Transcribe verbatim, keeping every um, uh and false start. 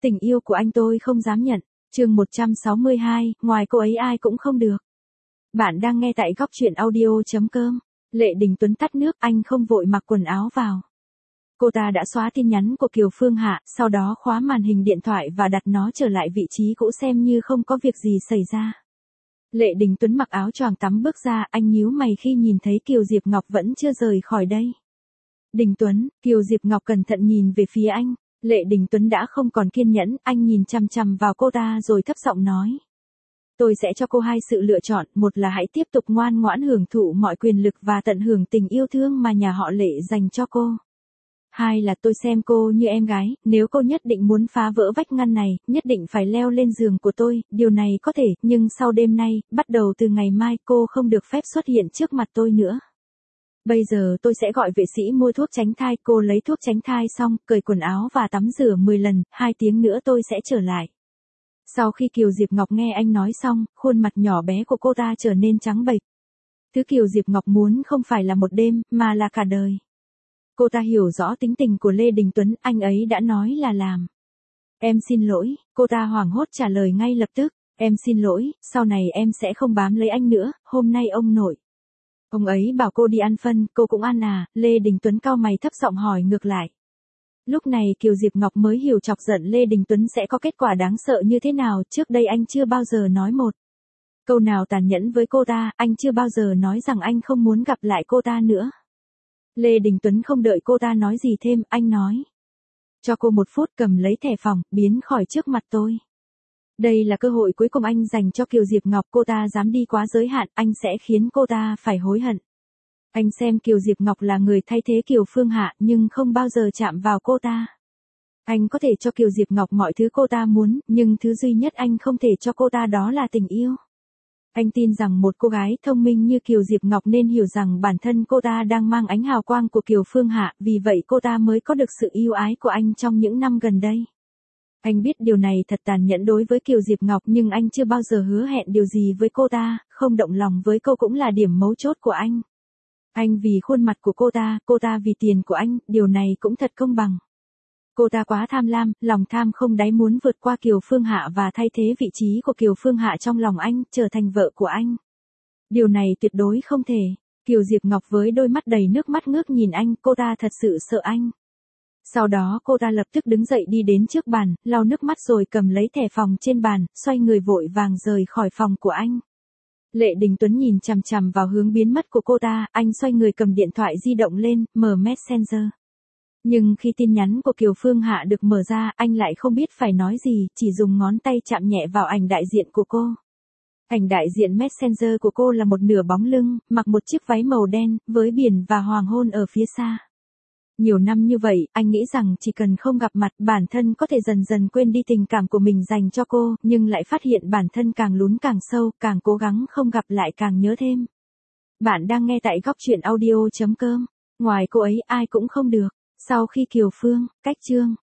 Tình yêu của anh tôi không dám nhận. Chương một trăm sáu mươi hai, ngoài cô ấy ai cũng không được. Bạn đang nghe tại góc truyện audio chấm com. Lệ Đình Tuấn tắt nước, anh không vội mặc quần áo vào. Cô ta đã xóa tin nhắn của Kiều Phương Hạ, sau đó khóa màn hình điện thoại và đặt nó trở lại vị trí cũ xem như không có việc gì xảy ra. Lệ Đình Tuấn mặc áo choàng tắm bước ra, anh nhíu mày khi nhìn thấy Kiều Diệp Ngọc vẫn chưa rời khỏi đây. Đình Tuấn, Kiều Diệp Ngọc cẩn thận nhìn về phía anh. Lệ Đình Tuấn đã không còn kiên nhẫn, anh nhìn chằm chằm vào cô ta rồi thấp giọng nói. Tôi sẽ cho cô hai sự lựa chọn, một là hãy tiếp tục ngoan ngoãn hưởng thụ mọi quyền lực và tận hưởng tình yêu thương mà nhà họ Lệ dành cho cô. Hai là tôi xem cô như em gái, nếu cô nhất định muốn phá vỡ vách ngăn này, nhất định phải leo lên giường của tôi, điều này có thể, nhưng sau đêm nay, bắt đầu từ ngày mai cô không được phép xuất hiện trước mặt tôi nữa. Bây giờ tôi sẽ gọi vệ sĩ mua thuốc tránh thai, cô lấy thuốc tránh thai xong, cởi quần áo và tắm rửa mười lần, hai tiếng nữa tôi sẽ trở lại. Sau khi Kiều Diệp Ngọc nghe anh nói xong, khuôn mặt nhỏ bé của cô ta trở nên trắng bệch. Thứ Kiều Diệp Ngọc muốn không phải là một đêm, mà là cả đời. Cô ta hiểu rõ tính tình của Lê Đình Tuấn, anh ấy đã nói là làm. Em xin lỗi, cô ta hoảng hốt trả lời ngay lập tức. Em xin lỗi, sau này em sẽ không bám lấy anh nữa, hôm nay ông nội. Ông ấy bảo cô đi ăn phân, cô cũng ăn à, Lê Đình Tuấn cau mày thấp giọng hỏi ngược lại. Lúc này Kiều Diệp Ngọc mới hiểu chọc giận Lê Đình Tuấn sẽ có kết quả đáng sợ như thế nào, trước đây anh chưa bao giờ nói một câu nào tàn nhẫn với cô ta, anh chưa bao giờ nói rằng anh không muốn gặp lại cô ta nữa. Lê Đình Tuấn không đợi cô ta nói gì thêm, anh nói. Cho cô một phút, cầm lấy thẻ phòng, biến khỏi trước mặt tôi. Đây là cơ hội cuối cùng anh dành cho Kiều Diệp Ngọc, cô ta dám đi quá giới hạn, anh sẽ khiến cô ta phải hối hận. Anh xem Kiều Diệp Ngọc là người thay thế Kiều Phương Hạ nhưng không bao giờ chạm vào cô ta. Anh có thể cho Kiều Diệp Ngọc mọi thứ cô ta muốn, nhưng thứ duy nhất anh không thể cho cô ta đó là tình yêu. Anh tin rằng một cô gái thông minh như Kiều Diệp Ngọc nên hiểu rằng bản thân cô ta đang mang ánh hào quang của Kiều Phương Hạ, vì vậy cô ta mới có được sự yêu ái của anh trong những năm gần đây. Anh biết điều này thật tàn nhẫn đối với Kiều Diệp Ngọc nhưng anh chưa bao giờ hứa hẹn điều gì với cô ta, không động lòng với cô cũng là điểm mấu chốt của anh. Anh vì khuôn mặt của cô ta, cô ta vì tiền của anh, điều này cũng thật công bằng. Cô ta quá tham lam, lòng tham không đáy muốn vượt qua Kiều Phương Hạ và thay thế vị trí của Kiều Phương Hạ trong lòng anh, trở thành vợ của anh. Điều này tuyệt đối không thể. Kiều Diệp Ngọc với đôi mắt đầy nước mắt ngước nhìn anh, cô ta thật sự sợ anh. Sau đó cô ta lập tức đứng dậy đi đến trước bàn, lau nước mắt rồi cầm lấy thẻ phòng trên bàn, xoay người vội vàng rời khỏi phòng của anh. Lệ Đình Tuấn nhìn chằm chằm vào hướng biến mất của cô ta, anh xoay người cầm điện thoại di động lên, mở Messenger. Nhưng khi tin nhắn của Kiều Phương Hạ được mở ra, anh lại không biết phải nói gì, chỉ dùng ngón tay chạm nhẹ vào ảnh đại diện của cô. Ảnh đại diện Messenger của cô là một nửa bóng lưng, mặc một chiếc váy màu đen, với biển và hoàng hôn ở phía xa. Nhiều năm như vậy, anh nghĩ rằng chỉ cần không gặp mặt, bản thân có thể dần dần quên đi tình cảm của mình dành cho cô, nhưng lại phát hiện bản thân càng lún càng sâu, càng cố gắng không gặp lại càng nhớ thêm. Bạn đang nghe tại góc truyện audio chấm com. Ngoài cô ấy ai cũng không được. Sau khi Kiều Phương, Cách Chương